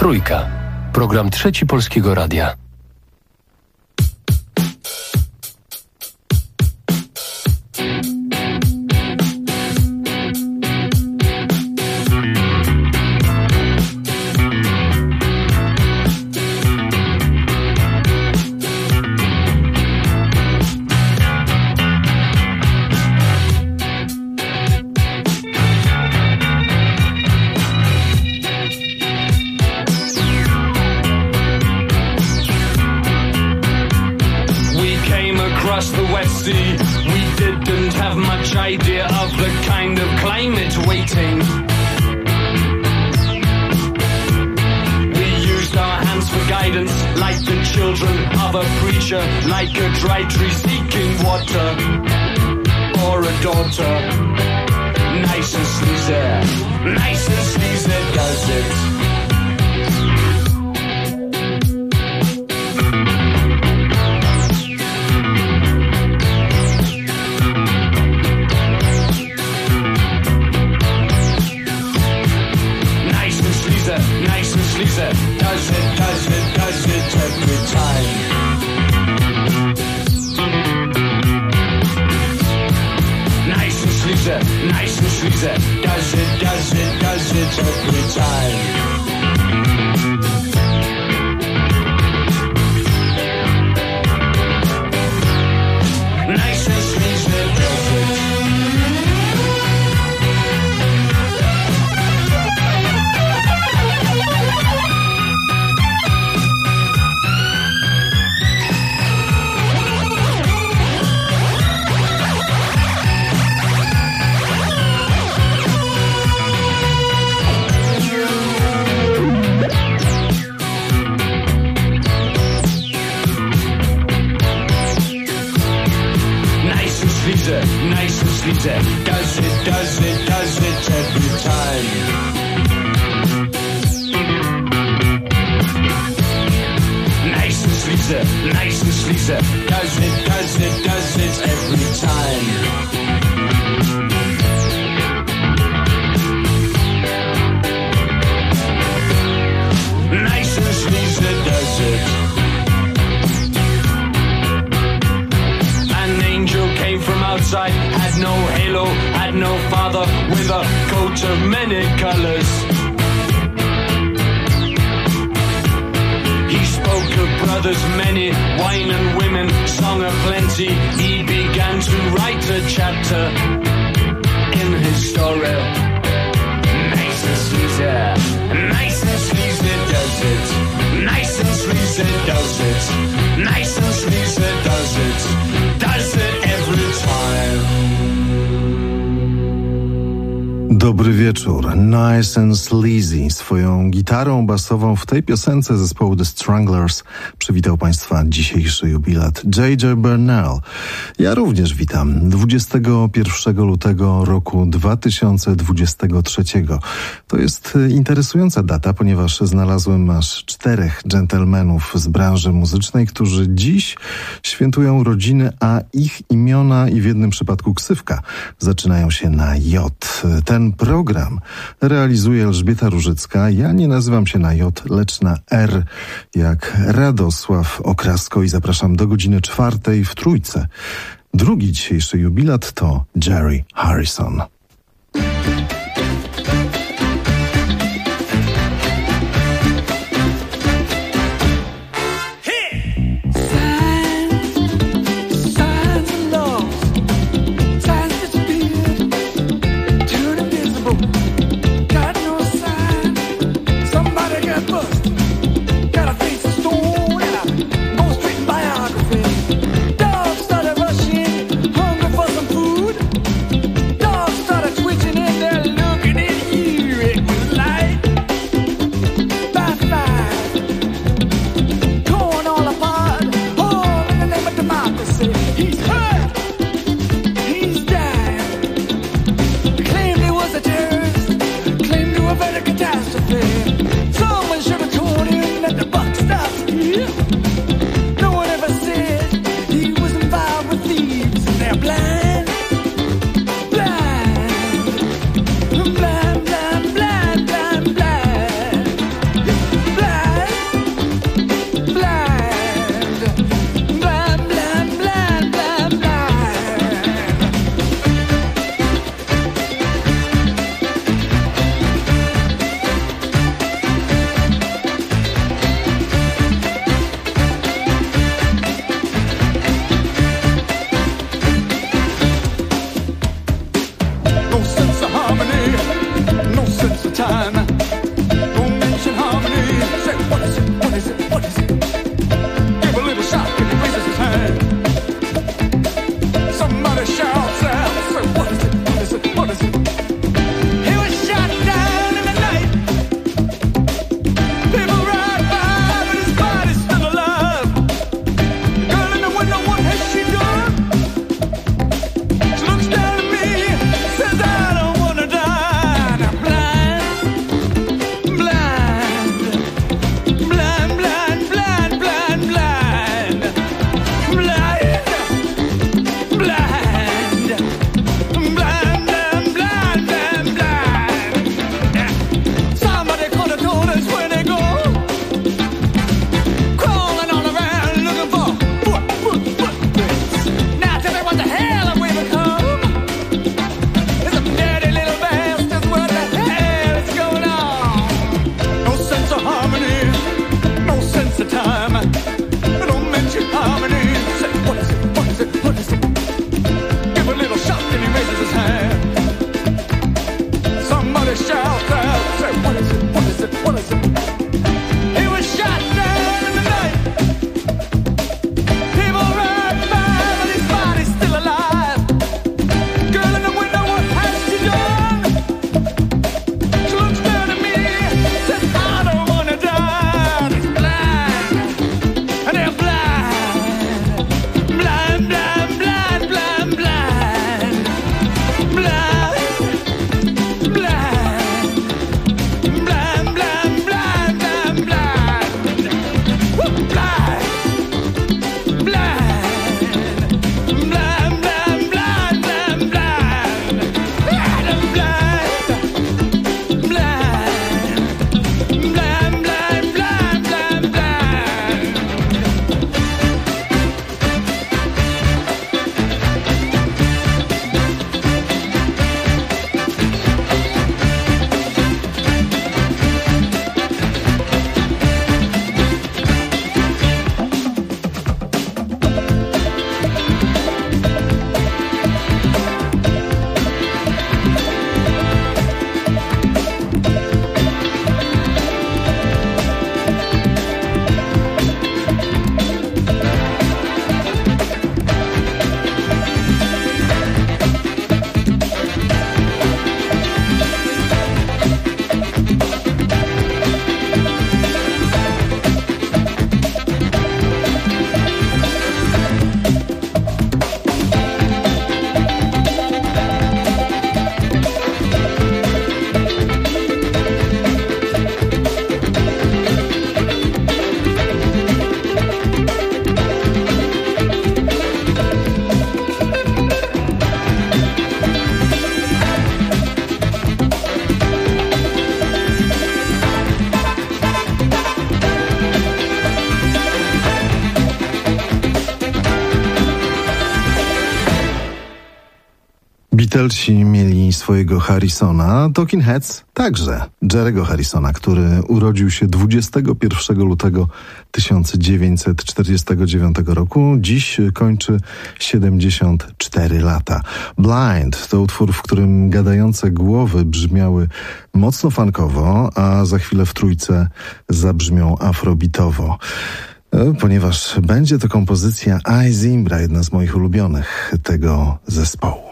Trójka. Program Trzeci Polskiego Radia. Like a dry tree seeking water, or a daughter. Nice and sleazy does it. Nice and sleazy does it every time. Nice and sleazy does it every time. Nice and sleazy does it. Nice and sleazy does it every time. Nice and sleazy does it every time. Nice and sleazy does it. An angel came from outside, had no halo, had no father, with a coat of many colors. He spoke of brothers many, wine and women, song of plenty. He began to write a chapter in his story. Nice and sleazy does it. Nice and sleazy does it. Nice and sleazy does it. Does it every time. Dobry wieczór. Nice and Sleazy swoją gitarą basową w tej piosence zespołu The Stranglers przywitał Państwa dzisiejszy jubilat J.J. Burnell. Ja również witam. 21 lutego roku 2023. To jest interesująca data, ponieważ znalazłem aż 4 dżentelmenów z branży muzycznej, którzy dziś świętują urodziny, a ich imiona i w jednym przypadku ksywka zaczynają się na J. Ten program realizuje Elżbieta Różycka. Ja nie nazywam się na J, lecz na R, jak Radosław Okrasko, i zapraszam do godziny 4 w Trójce. Drugi dzisiejszy jubilat to Jerry Harrison. Dogs started twitching in their Beatlesi mieli swojego Harrisona, Talking Heads także, Jerry'ego Harrisona, który urodził się 21 lutego 1949 roku. Dziś kończy 74 lata. Blind to utwór, w którym gadające głowy brzmiały mocno funkowo, a za chwilę w trójce zabrzmią afrobeatowo. Ponieważ będzie to kompozycja I Zimbra, jedna z moich ulubionych tego zespołu.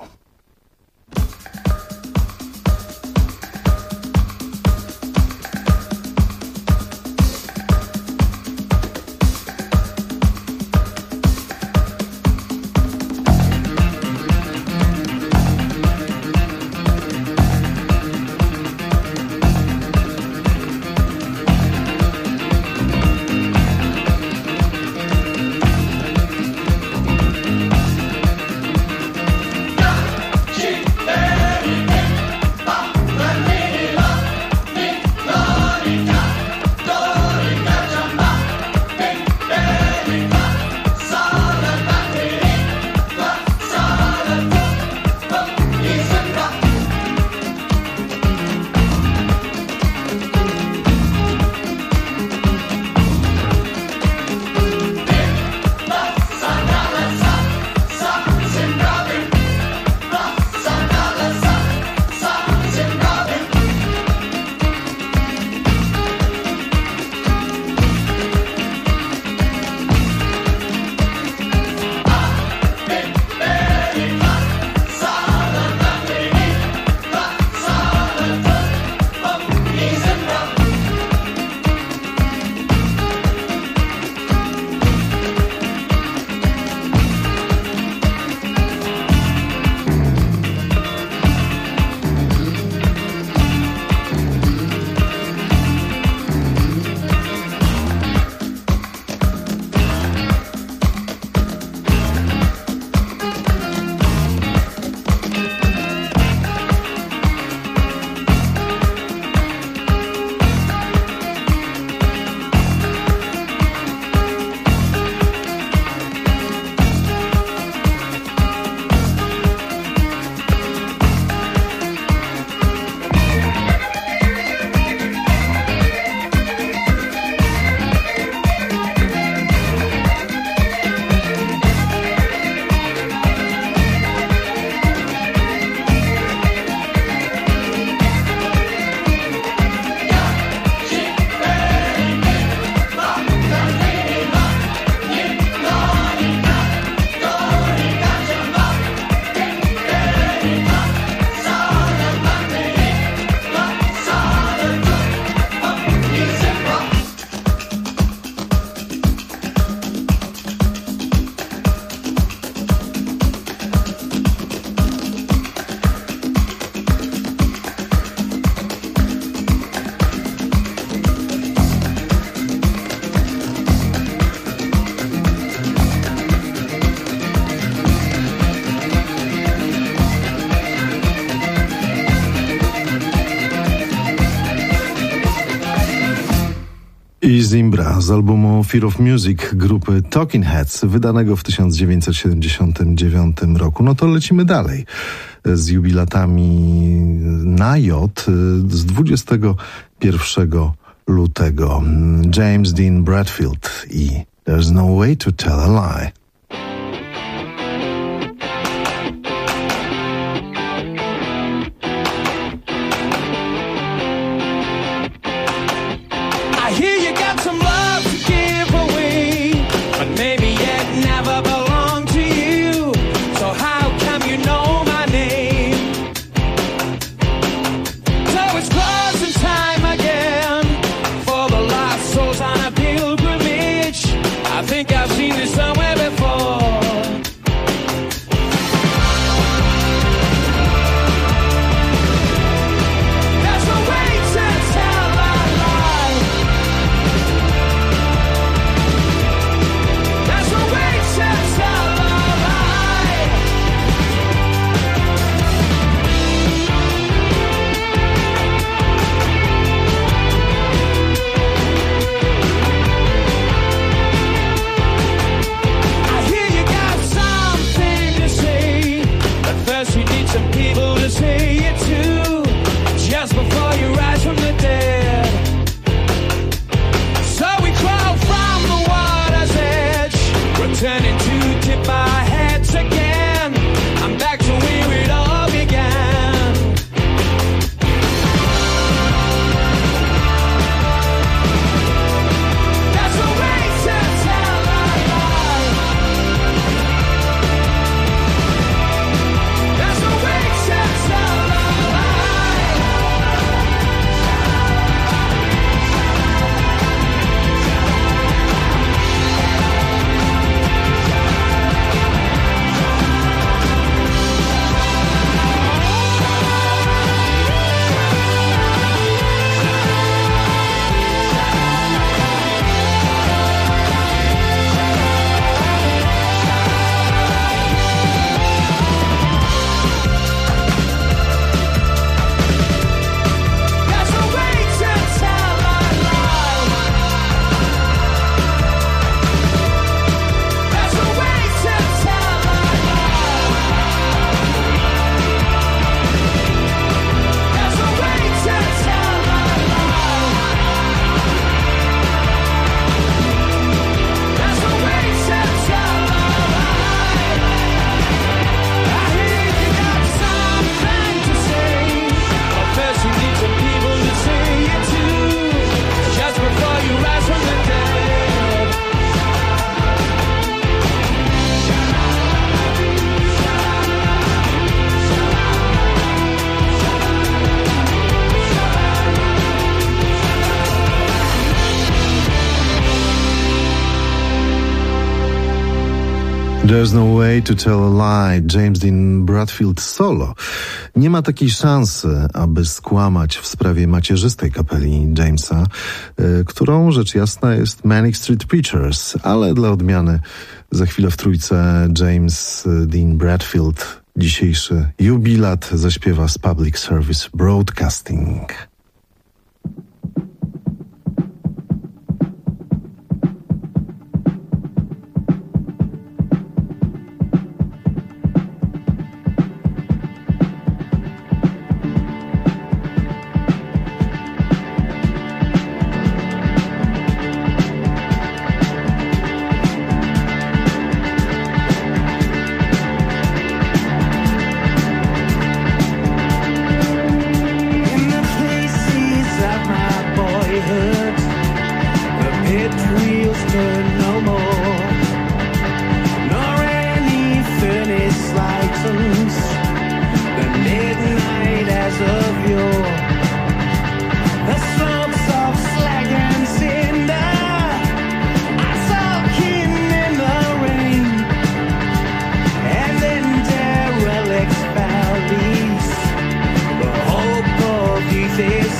I Zimbra z albumu Fear of Music grupy Talking Heads, wydanego w 1979 roku. No to lecimy dalej z jubilatami na J z 21 lutego. James Dean Bradfield i There's No Way to Tell a Lie. There's no way to tell a lie. James Dean Bradfield solo. Nie ma takiej szansy, aby skłamać w sprawie macierzystej kapeli Jamesa, którą rzecz jasna jest Manic Street Preachers, ale dla odmiany za chwilę w trójce James Dean Bradfield dzisiejszy jubilat zaśpiewa z Public Service Broadcasting.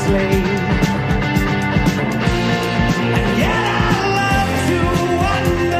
And yet I love to wonder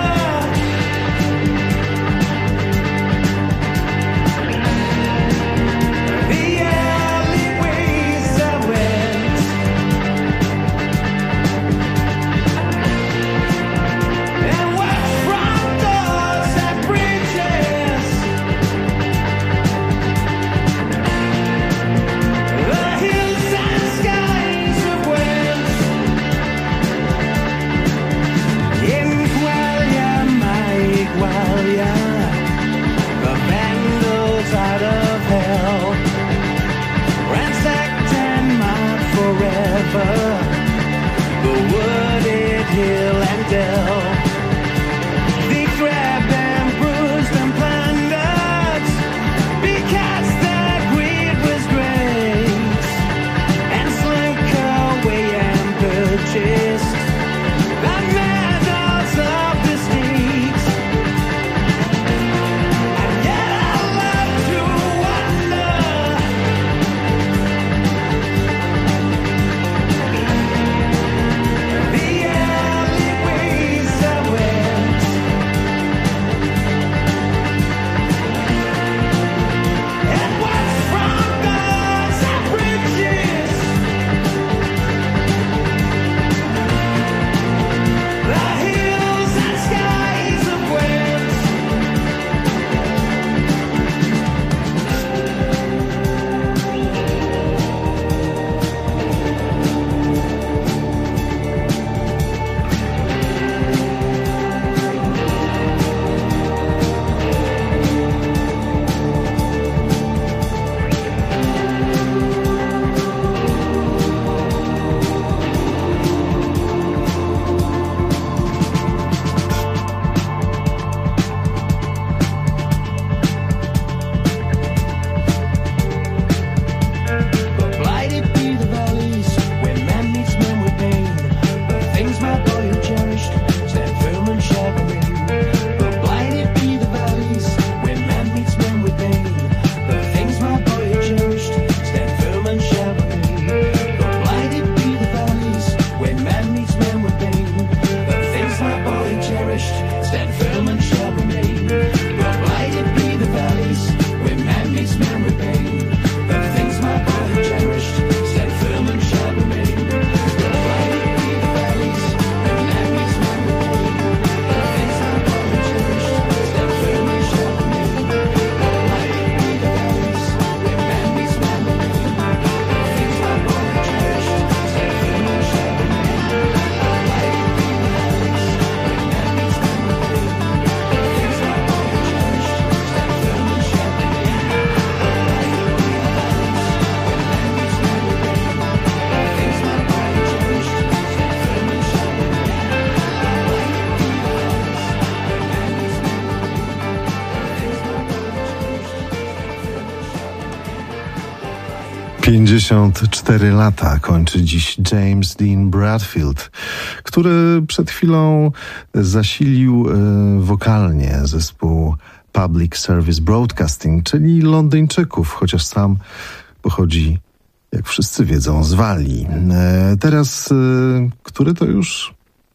54 lata kończy dziś James Dean Bradfield, który przed chwilą zasilił wokalnie zespół Public Service Broadcasting, czyli Londyńczyków, chociaż sam pochodzi, jak wszyscy wiedzą, z Walii. Teraz, który to już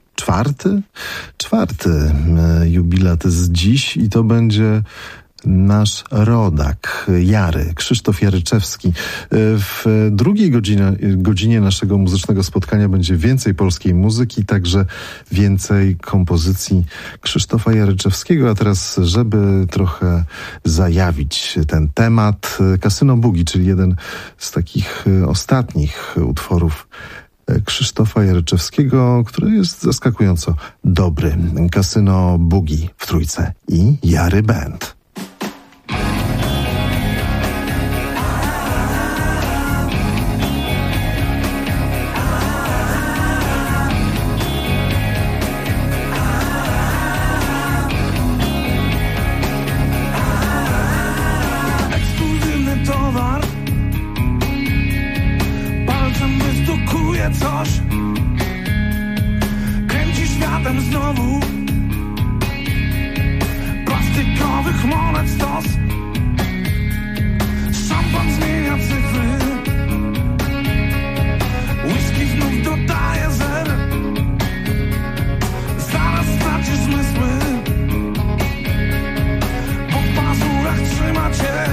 czwarty jubilat z dziś i to będzie nasz rodak, Jary, Krzysztof Jaryczewski. W drugiej godzinie naszego muzycznego spotkania będzie więcej polskiej muzyki, także więcej kompozycji Krzysztofa Jaryczewskiego. A teraz, żeby trochę zajawić ten temat, Kasyno Boogie, czyli jeden z takich ostatnich utworów Krzysztofa Jaryczewskiego, który jest zaskakująco dobry. Kasyno Boogie w trójce i Jary Band. Coś kręci światem znowu, plastikowych monet stos, szampan zmienia cyfry, whisky znów dodaje zer, zaraz stracisz zmysły, po pazurach trzyma cię.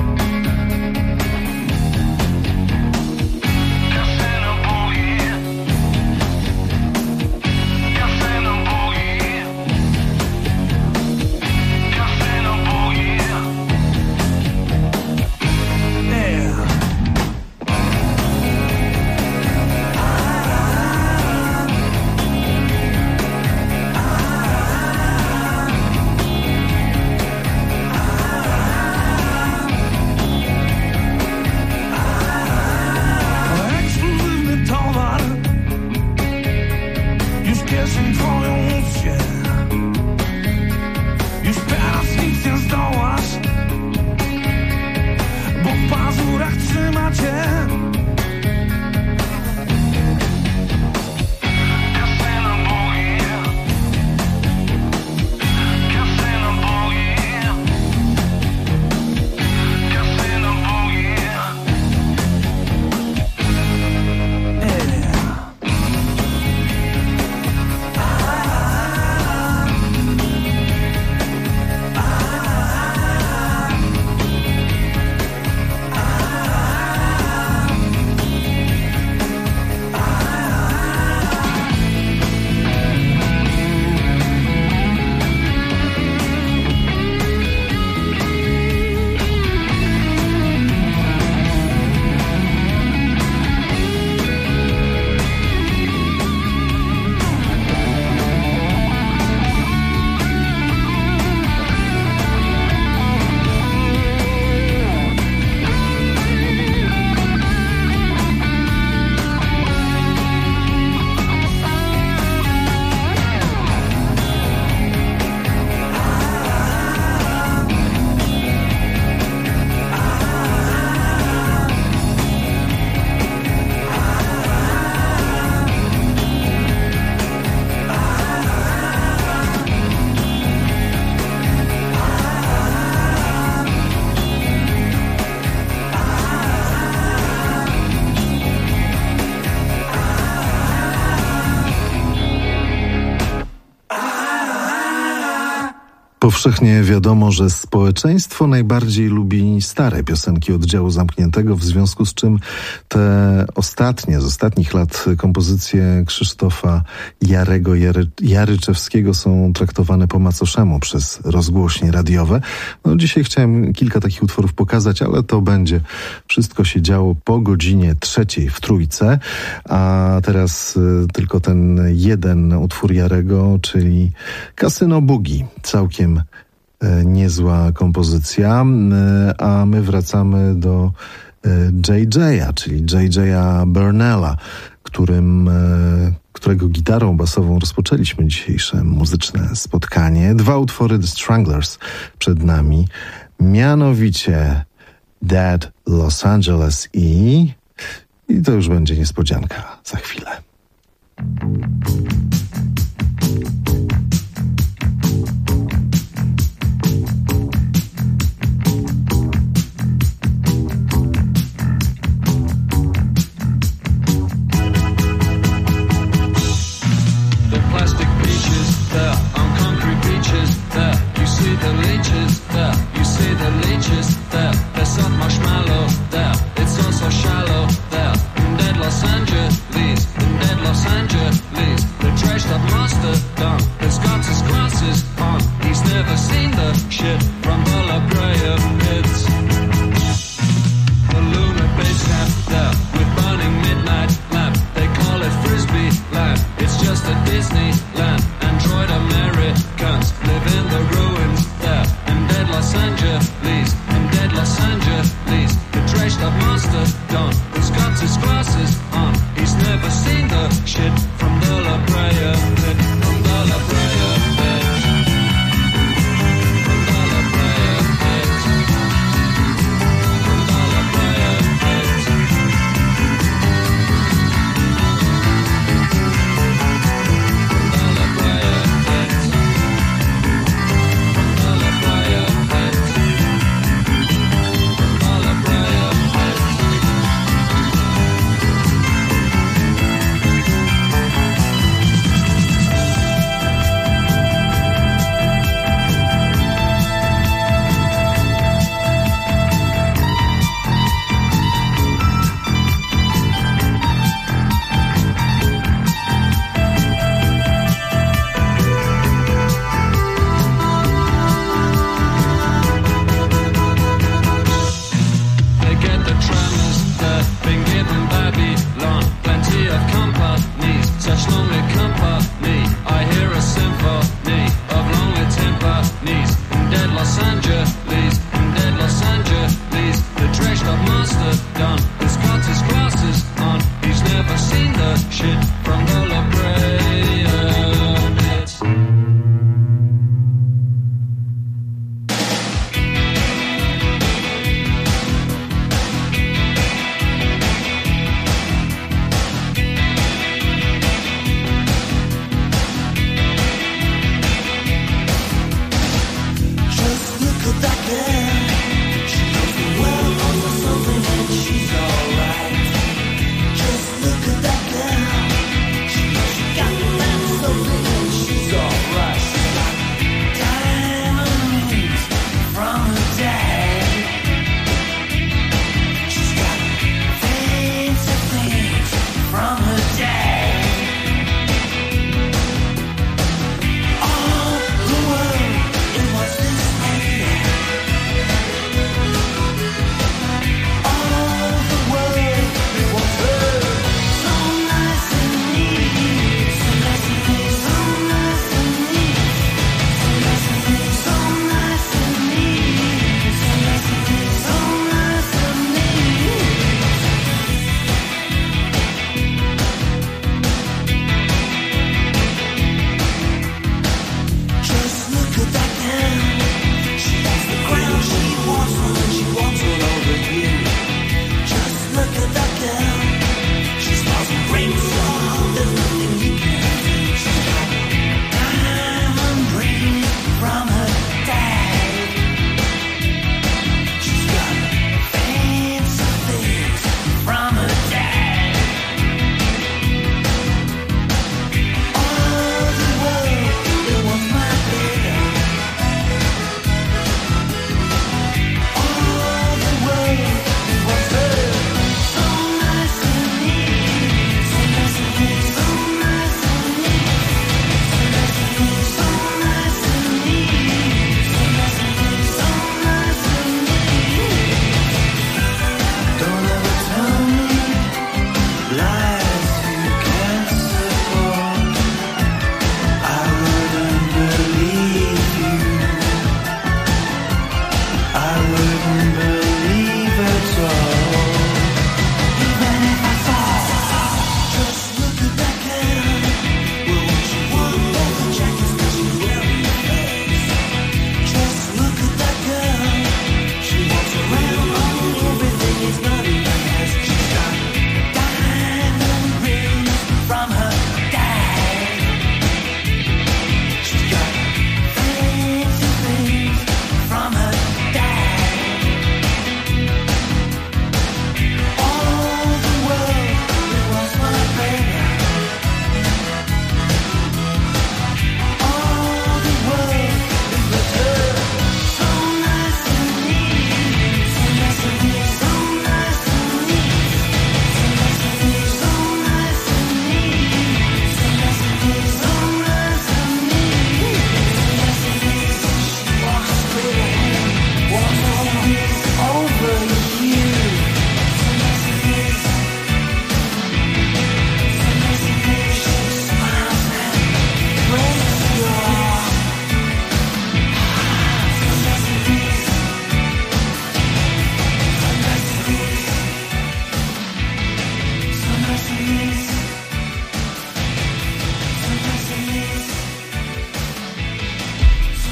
Powszechnie wiadomo, że społeczeństwo najbardziej lubi stare piosenki oddziału zamkniętego, w związku z czym te ostatnie, z ostatnich lat kompozycje Krzysztofa Jaryczewskiego są traktowane po macoszemu przez rozgłośnie radiowe. No, dzisiaj chciałem kilka takich utworów pokazać, ale to będzie wszystko się działo po godzinie 3:00 w trójce, a teraz tylko ten jeden utwór Jarego, czyli Kasyno Boogie, całkiem niezła kompozycja, a my wracamy do JJ'a, czyli JJ'a Burnella, którego gitarą basową rozpoczęliśmy dzisiejsze muzyczne spotkanie. 2 utwory The Stranglers przed nami, mianowicie Dead Los Angeles i to już będzie niespodzianka za chwilę. From the La Brea pit.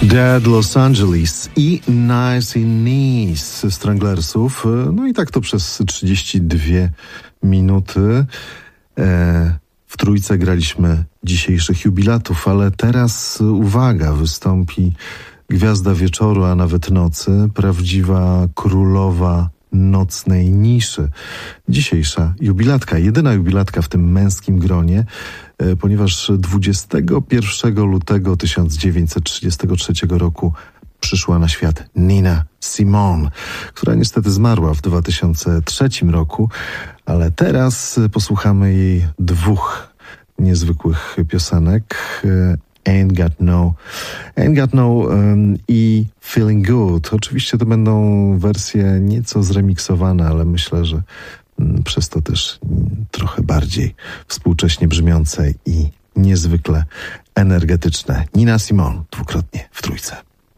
Dead Los Angeles i Nice in Nice Stranglersów. No i tak to przez 32 minuty. W trójce graliśmy dzisiejszych jubilatów, ale teraz uwaga, wystąpi gwiazda wieczoru, a nawet nocy, prawdziwa królowa nocnej niszy. Dzisiejsza jubilatka, jedyna jubilatka w tym męskim gronie, ponieważ 21 lutego 1933 roku przyszła na świat Nina Simone, która niestety zmarła w 2003 roku, ale teraz posłuchamy jej dwóch niezwykłych piosenek. Ain't Got No i Feeling Good. Oczywiście to będą wersje nieco zremiksowane, ale myślę, że przez to też trochę bardziej współcześnie brzmiące i niezwykle energetyczne. Nina Simone dwukrotnie w trójce.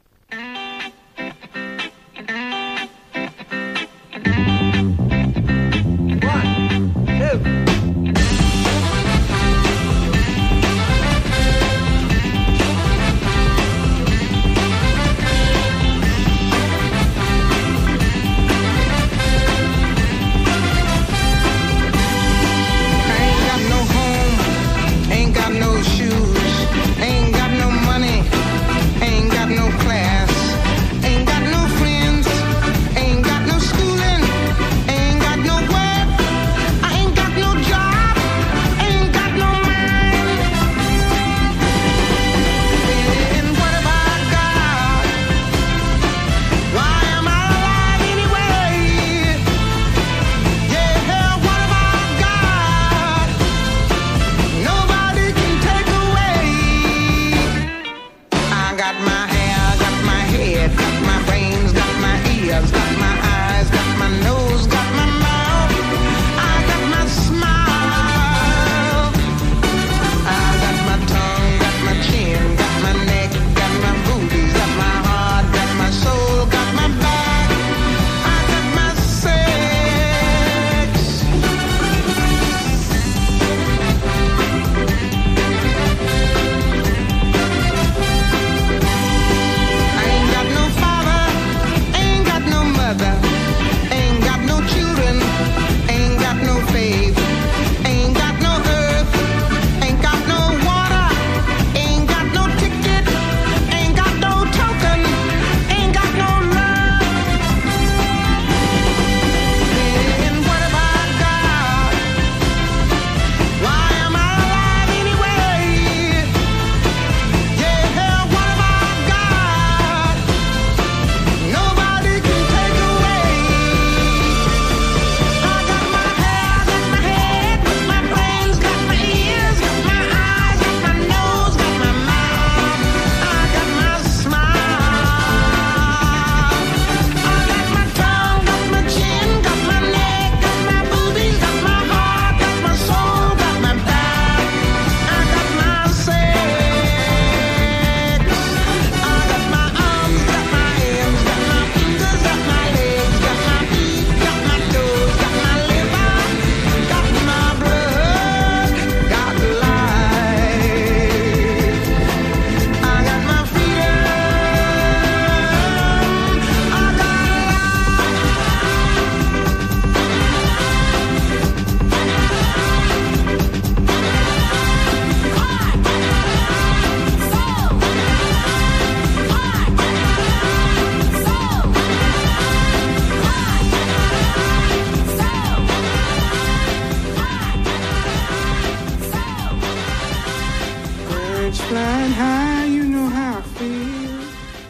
Flying high, you know how I feel.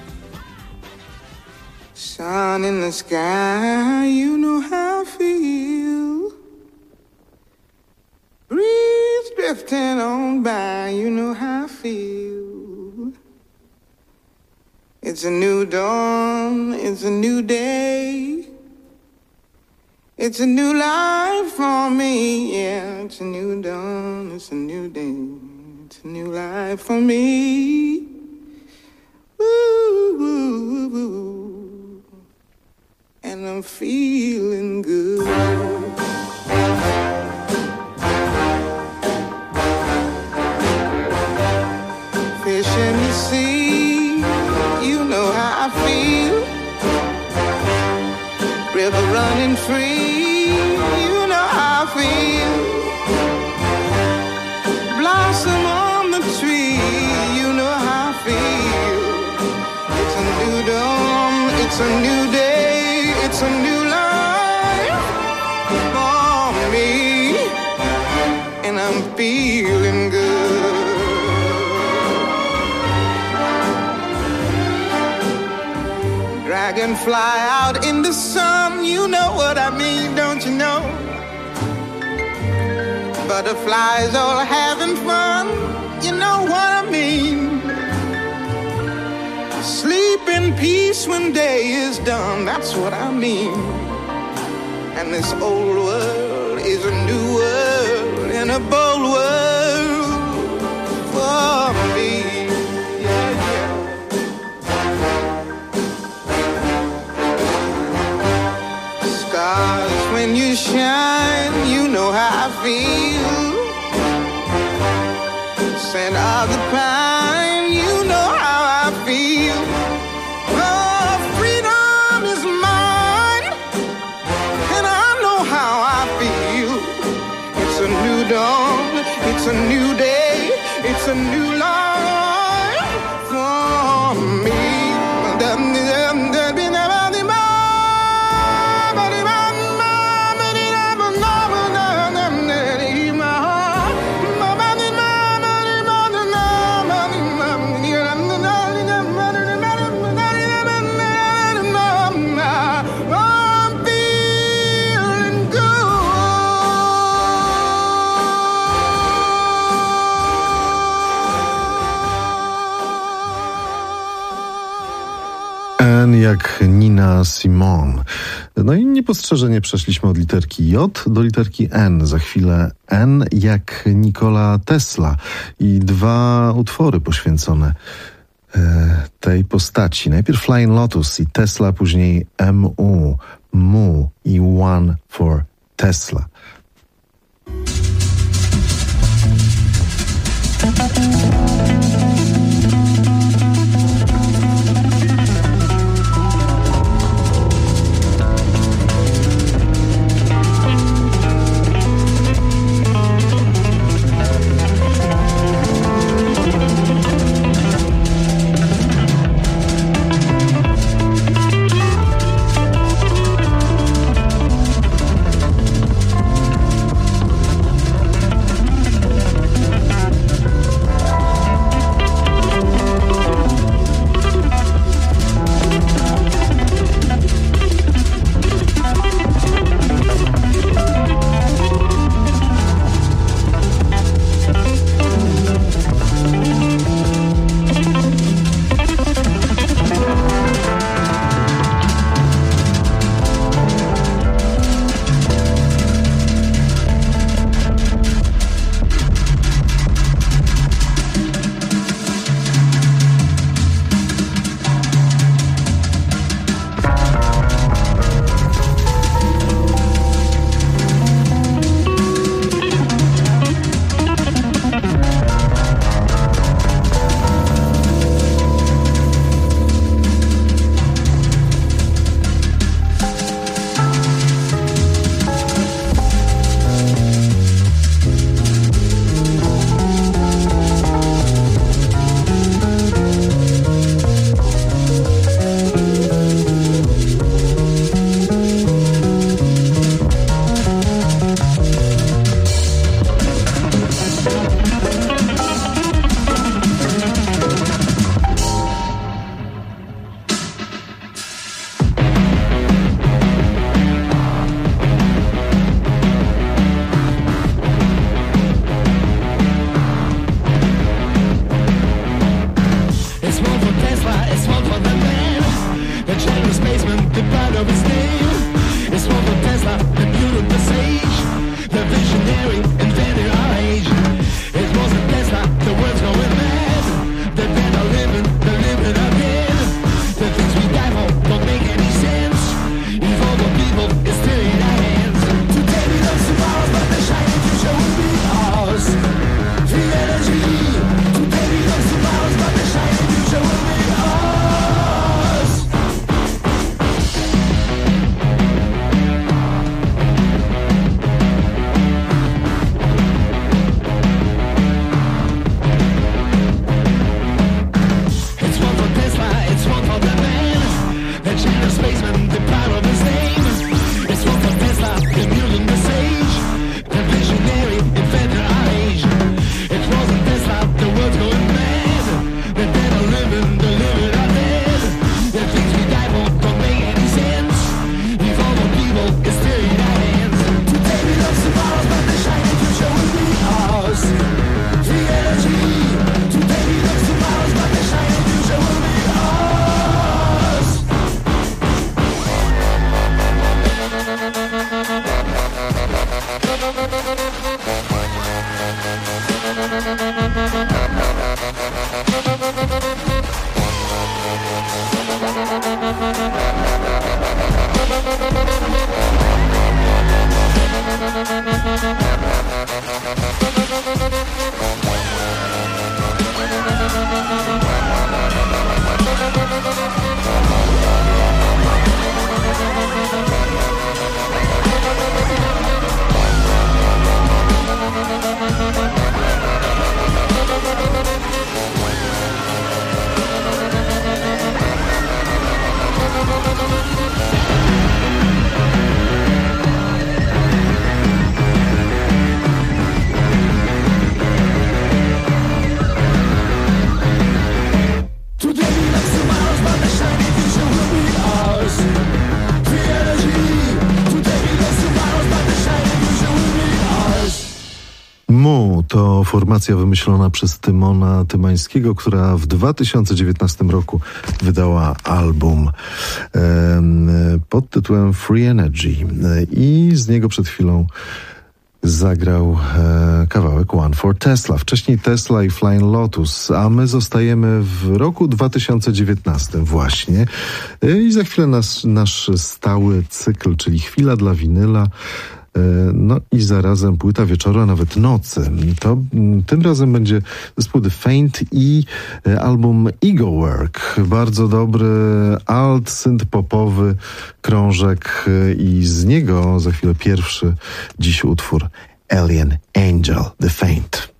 Sun in the sky, you know how I feel. Breeze drifting on by, you know how I feel. It's a new dawn, it's a new day. It's a new life for me, yeah. It's a new dawn, it's a new day. It's a new life for me. Ooh, ooh, ooh. And I'm feeling good. Fish in the sea, I feel. River running free, you know how I feel. Blossom on the tree, you know how I feel. It's a new dawn, it's a new day, it's a new life for me, and I'm feeling good. Dragonfly out in the sun, you know what I mean, don't you know? Butterflies all having fun, you know what I mean. Sleep in peace when day is done, that's what I mean. And this old world is a new world and a bold world for me. Yeah, yeah. Stars, when you shine, you know how I feel. Scent of the pine, you know how I feel. Oh, freedom is mine, and I know how I feel. It's a new dawn, it's a new day, it's a new life for me. Jak Nina Simone. No i niepostrzeżenie przeszliśmy od literki J do literki N. Za chwilę N jak Nikola Tesla i dwa utwory poświęcone tej postaci. Najpierw Flying Lotus i Tesla, później M.U. Mu i One for Tesla. Today we lost the miles, but the shining future will be ours. formacja wymyślona przez Tymona Tymańskiego, która w 2019 roku wydała album pod tytułem Free Energy i z niego przed chwilą zagrał kawałek One for Tesla. Wcześniej Tesla i Flying Lotus, a my zostajemy w roku 2019 właśnie. I za chwilę nasz stały cykl, czyli Chwila dla winyla. No i zarazem płyta wieczoru, a nawet nocy. To tym razem będzie zespół The Faint i album Ego Work. Bardzo dobry alt synth-popowy krążek i z niego za chwilę pierwszy dziś utwór Alien Angel, The Faint.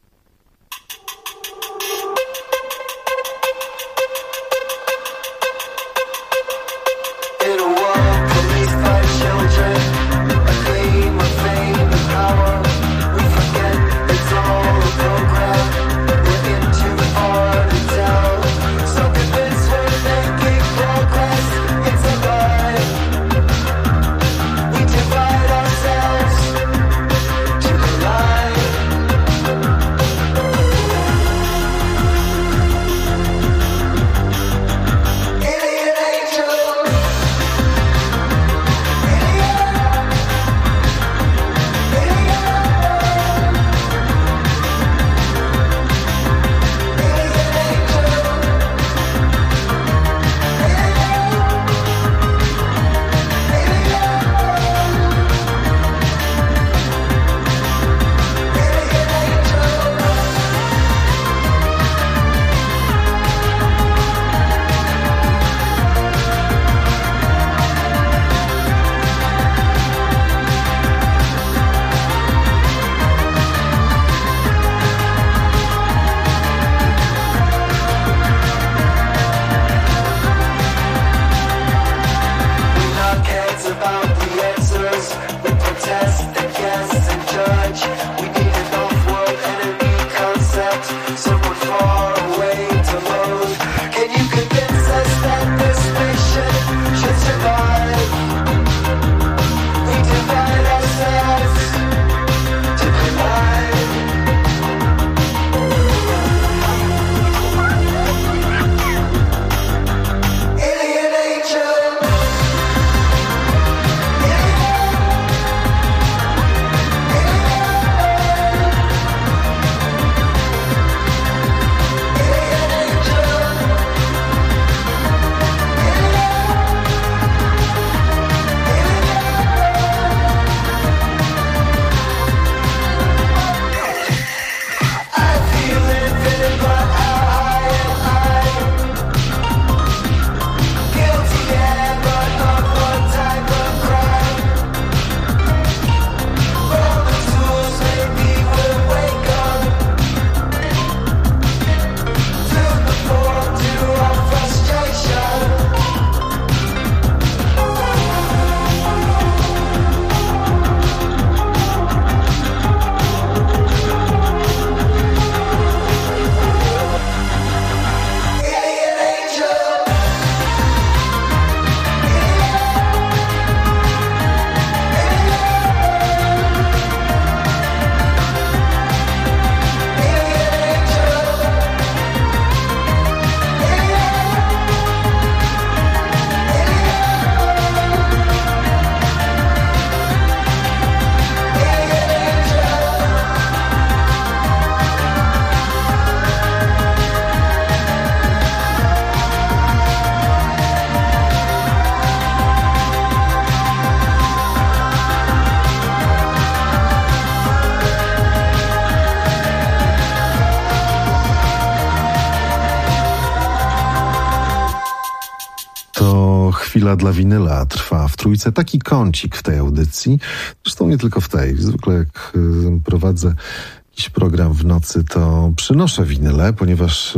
Chwila dla winyla trwa w Trójce. Taki kącik w tej audycji. Zresztą nie tylko w tej. Zwykle jak prowadzę jakiś program w nocy, to przynoszę winyle, ponieważ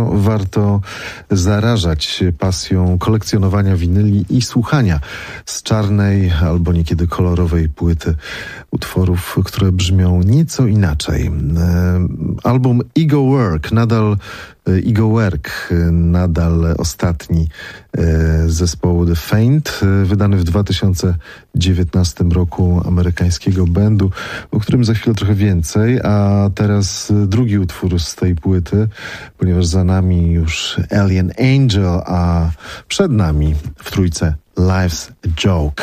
warto zarażać się pasją kolekcjonowania winyli i słuchania z czarnej albo niekiedy kolorowej płyty utworów, które brzmią nieco inaczej. Album Ego Work nadal Work, nadal ostatni zespołu The Faint, wydany w 2019 roku amerykańskiego bandu, o którym za chwilę trochę więcej, a teraz drugi utwór z tej płyty, ponieważ za nami już Alien Angel, a przed nami w trójce Life's a Joke.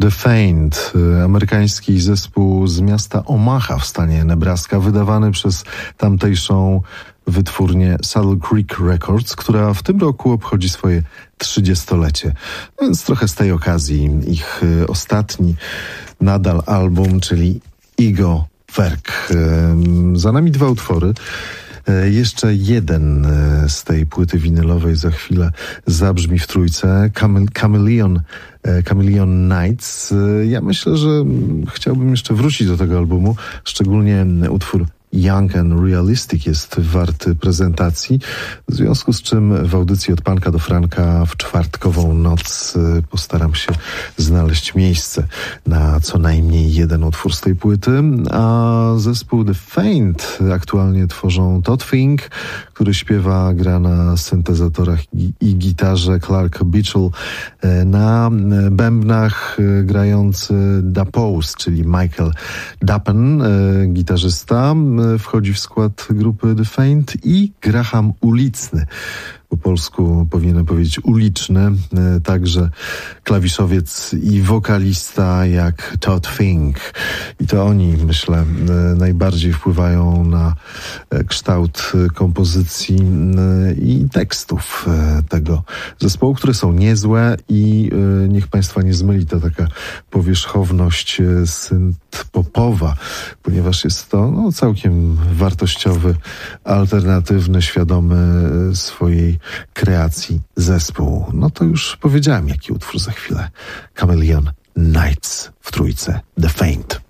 The Faint, amerykański zespół z miasta Omaha w stanie Nebraska, wydawany przez tamtejszą wytwórnię Saddle Creek Records, która w tym roku obchodzi swoje 30-lecie. Więc trochę z tej okazji ich ostatni nadal album, czyli Ego Werk. Za nami 2 utwory. Jeszcze jeden z tej płyty winylowej za chwilę zabrzmi w trójce. Chameleon Nights. Ja myślę, że chciałbym jeszcze wrócić do tego albumu, szczególnie utwór Young and Realistic jest warty prezentacji, w związku z czym w audycji Od Panka do Franka w czwartkową noc postaram się znaleźć miejsce na co najmniej jeden utwór z tej płyty, a zespół The Faint aktualnie tworzą Todd Fink, który śpiewa, gra na syntezatorach i gitarze, Clark Beachell na bębnach grający Da Pose, czyli Michael Dappen, gitarzysta, wchodzi w skład grupy The Faint, i Graham Ulicny, po polsku powinienem powiedzieć uliczny, także klawiszowiec i wokalista jak Todd Fink. I to oni, myślę, najbardziej wpływają na kształt kompozycji i tekstów tego zespołu, które są niezłe i niech Państwa nie zmyli, to taka powierzchowność synth-popowa, ponieważ jest to całkiem wartościowy, alternatywny, świadomy swojej kreacji zespół. No to już powiedziałem, jaki utwór za chwilę. Chameleon Nights w trójce The Faint.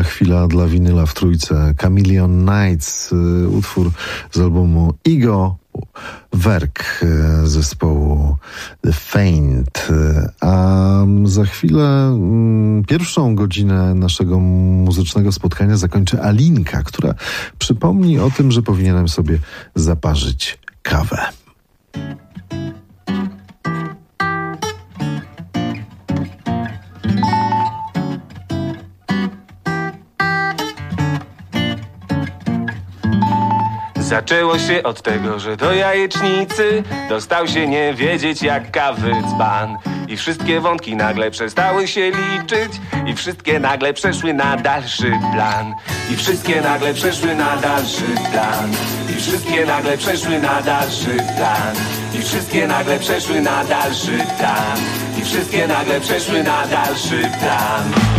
chwila dla winyla w trójce. Chameleon Nights, utwór z albumu Ego Werk zespołu The Faint. A za chwilę pierwszą godzinę naszego muzycznego spotkania zakończy Alinka, która przypomni o tym, że powinienem sobie zaparzyć kawę. Zaczęło się od tego, że do jajecznicy dostał się nie wiedzieć jak kawy dzban. I wszystkie wątki nagle przestały się liczyć i wszystkie nagle przeszły na dalszy plan. I wszystkie nagle przeszły na dalszy plan. I wszystkie nagle przeszły na dalszy plan. I wszystkie nagle przeszły na dalszy plan. I wszystkie nagle przeszły na dalszy plan.